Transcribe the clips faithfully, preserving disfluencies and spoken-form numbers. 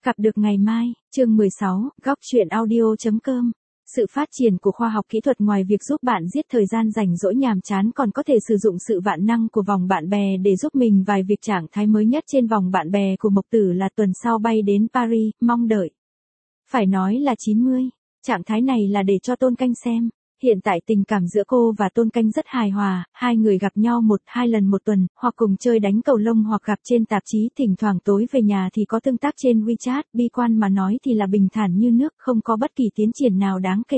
Gặp được ngày mai, chương mười sáu, góc truyện audio.com. Sự phát triển của khoa học kỹ thuật ngoài việc giúp bạn giết thời gian rảnh rỗi nhàm chán còn có thể sử dụng sự vạn năng của vòng bạn bè để giúp mình vài việc. Trạng thái mới nhất trên vòng bạn bè của Mộc Tử là tuần sau bay đến Paris, mong đợi. Phải nói là chín mươi. Trạng thái này là để cho Tôn Canh xem. Hiện tại tình cảm giữa cô và Tôn Canh rất hài hòa, hai người gặp nhau một, hai lần một tuần, hoặc cùng chơi đánh cầu lông hoặc gặp trên tạp chí, thỉnh thoảng tối về nhà thì có tương tác trên WeChat, bi quan mà nói thì là bình thản như nước, không có bất kỳ tiến triển nào đáng kể.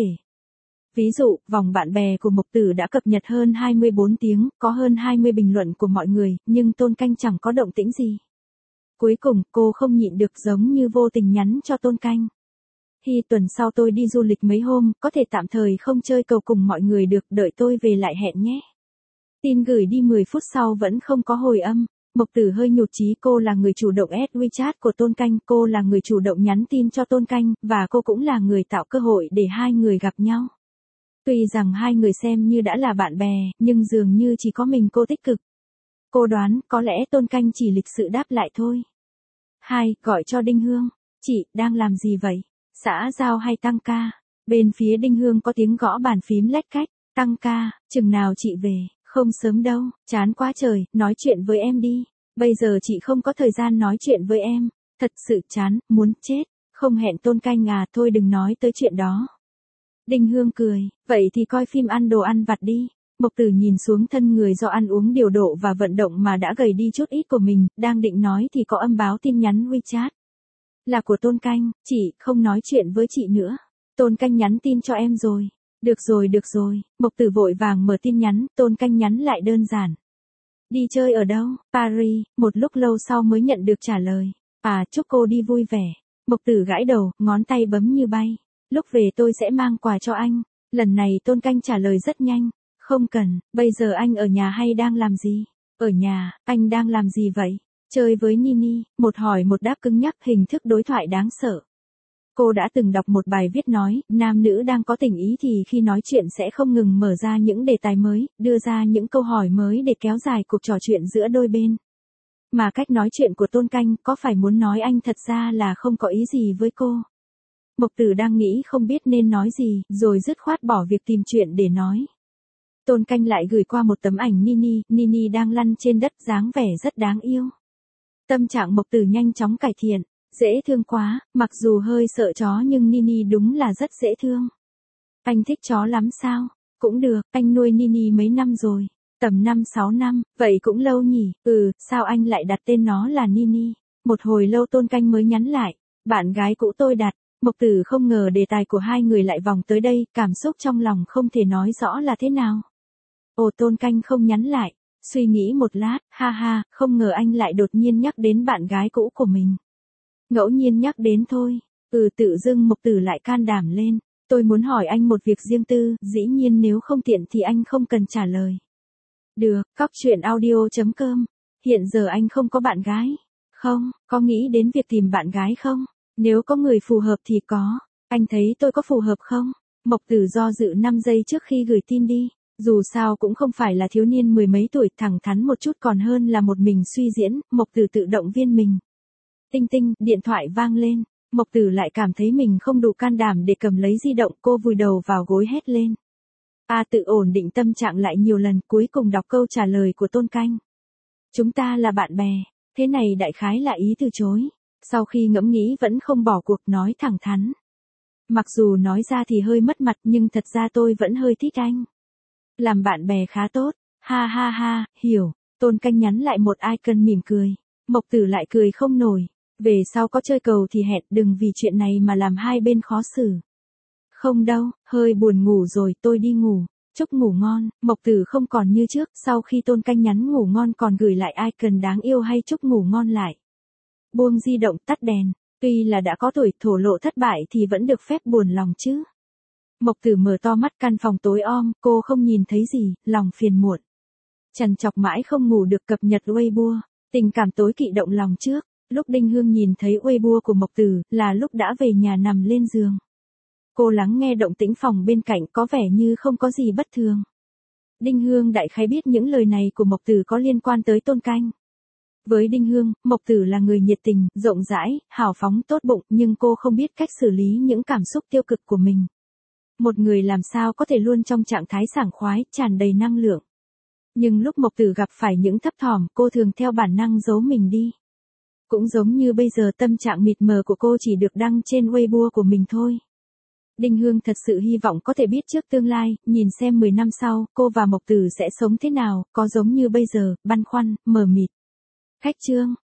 Ví dụ, vòng bạn bè của Mộc Tử đã cập nhật hơn hai mươi bốn tiếng, có hơn hai mươi bình luận của mọi người, nhưng Tôn Canh chẳng có động tĩnh gì. Cuối cùng, cô không nhịn được giống như vô tình nhắn cho Tôn Canh. Hi, tuần sau tôi đi du lịch mấy hôm, có thể tạm thời không chơi cầu cùng mọi người được, đợi tôi về lại hẹn nhé. Tin gửi đi mười phút sau vẫn không có hồi âm. Mộc Tử hơi nhụt chí, cô là người chủ động add WeChat của Tôn Canh, cô là người chủ động nhắn tin cho Tôn Canh, và cô cũng là người tạo cơ hội để hai người gặp nhau. Tuy rằng hai người xem như đã là bạn bè, nhưng dường như chỉ có mình cô tích cực. Cô đoán, có lẽ Tôn Canh chỉ lịch sự đáp lại thôi. Hai, gọi cho Đinh Hương. Chị, đang làm gì vậy? Xã giao hay tăng ca? Bên phía Đinh Hương có tiếng gõ bàn phím lách cách. Tăng ca, chừng nào chị về? Không sớm đâu, chán quá trời, nói chuyện với em đi. Bây giờ chị không có thời gian nói chuyện với em. Thật sự chán, muốn chết. Không hẹn Tôn Canh à, thôi đừng nói tới chuyện đó. Đinh Hương cười, vậy thì coi phim ăn đồ ăn vặt đi. Mộc Tử nhìn xuống thân người do ăn uống điều độ và vận động mà đã gầy đi chút ít của mình, đang định nói thì có âm báo tin nhắn WeChat. Là của Tôn Canh, chị, không nói chuyện với chị nữa. Tôn Canh nhắn tin cho em rồi. Được rồi được rồi, Mộc Tử vội vàng mở tin nhắn, Tôn Canh nhắn lại đơn giản. Đi chơi ở đâu? Paris, một lúc lâu sau mới nhận được trả lời. À, chúc cô đi vui vẻ. Mộc Tử gãi đầu, ngón tay bấm như bay. Lúc về tôi sẽ mang quà cho anh. Lần này Tôn Canh trả lời rất nhanh. Không cần, bây giờ anh ở nhà hay đang làm gì? Ở nhà, anh đang làm gì vậy? Chơi với Nini, một hỏi một đáp cứng nhắc, hình thức đối thoại đáng sợ. Cô đã từng đọc một bài viết nói, nam nữ đang có tình ý thì khi nói chuyện sẽ không ngừng mở ra những đề tài mới, đưa ra những câu hỏi mới để kéo dài cuộc trò chuyện giữa đôi bên. Mà cách nói chuyện của Tôn Canh có phải muốn nói anh thật ra là không có ý gì với cô. Mộc Tử đang nghĩ không biết nên nói gì, rồi dứt khoát bỏ việc tìm chuyện để nói. Tôn Canh lại gửi qua một tấm ảnh Nini, Nini đang lăn trên đất, dáng vẻ rất đáng yêu. Tâm trạng Mộc Tử nhanh chóng cải thiện, dễ thương quá, mặc dù hơi sợ chó nhưng Nini đúng là rất dễ thương. Anh thích chó lắm sao? Cũng được, anh nuôi Nini mấy năm rồi, tầm năm sáu năm, vậy cũng lâu nhỉ, ừ, sao anh lại đặt tên nó là Nini? Một hồi lâu Tôn Canh mới nhắn lại, bạn gái cũ tôi đặt. Mộc Tử không ngờ đề tài của hai người lại vòng tới đây, cảm xúc trong lòng không thể nói rõ là thế nào. Ồ, Tôn Canh không nhắn lại. Suy nghĩ một lát, ha ha, không ngờ anh lại đột nhiên nhắc đến bạn gái cũ của mình. Ngẫu nhiên nhắc đến thôi. Ừ, tự dưng Mộc Tử lại can đảm lên. Tôi muốn hỏi anh một việc riêng tư, dĩ nhiên nếu không tiện thì anh không cần trả lời. Được, góc truyện audio.com. Hiện giờ anh không có bạn gái. Không, có nghĩ đến việc tìm bạn gái không? Nếu có người phù hợp thì có. Anh thấy tôi có phù hợp không? Mộc Tử do dự năm giây trước khi gửi tin đi. Dù sao cũng không phải là thiếu niên mười mấy tuổi, thẳng thắn một chút còn hơn là một mình suy diễn, Mộc Tử tự động viên mình. Tinh tinh, điện thoại vang lên, Mộc Tử lại cảm thấy mình không đủ can đảm để cầm lấy di động, cô vùi đầu vào gối hét lên. A tự ổn định tâm trạng lại nhiều lần, cuối cùng đọc câu trả lời của Tôn Canh. Chúng ta là bạn bè, thế này đại khái là ý từ chối. Sau khi ngẫm nghĩ vẫn không bỏ cuộc, nói thẳng thắn. Mặc dù nói ra thì hơi mất mặt nhưng thật ra tôi vẫn hơi thích anh. Làm bạn bè khá tốt, ha ha ha, hiểu. Tôn Canh nhắn lại một icon mỉm cười. Mộc Tử lại cười không nổi. Về sau có chơi cầu thì hẹn, đừng vì chuyện này mà làm hai bên khó xử. Không đâu, hơi buồn ngủ rồi, tôi đi ngủ. Chúc ngủ ngon. Mộc Tử không còn như trước, sau khi Tôn Canh nhắn ngủ ngon còn gửi lại icon đáng yêu hay chúc ngủ ngon lại. Buông di động, tắt đèn. Tuy là đã có tuổi, thổ lộ thất bại thì vẫn được phép buồn lòng chứ. Mộc Tử mở to mắt, căn phòng tối om, cô không nhìn thấy gì, lòng phiền muộn. Trằn trọc mãi không ngủ được, cập nhật Weibo, tình cảm tối kỵ động lòng trước. Lúc Đinh Hương nhìn thấy Weibo của Mộc Tử, là lúc đã về nhà nằm lên giường. Cô lắng nghe động tĩnh phòng bên cạnh, có vẻ như không có gì bất thường. Đinh Hương đại khái biết những lời này của Mộc Tử có liên quan tới Tôn Canh. Với Đinh Hương, Mộc Tử là người nhiệt tình, rộng rãi, hào phóng, tốt bụng, nhưng cô không biết cách xử lý những cảm xúc tiêu cực của mình. Một người làm sao có thể luôn trong trạng thái sảng khoái, tràn đầy năng lượng. Nhưng lúc Mộc Tử gặp phải những thấp thỏm, cô thường theo bản năng giấu mình đi. Cũng giống như bây giờ tâm trạng mịt mờ của cô chỉ được đăng trên Weibo của mình thôi. Đinh Hương thật sự hy vọng có thể biết trước tương lai, nhìn xem mười năm sau, cô và Mộc Tử sẽ sống thế nào, có giống như bây giờ, băn khoăn, mờ mịt. Khách chương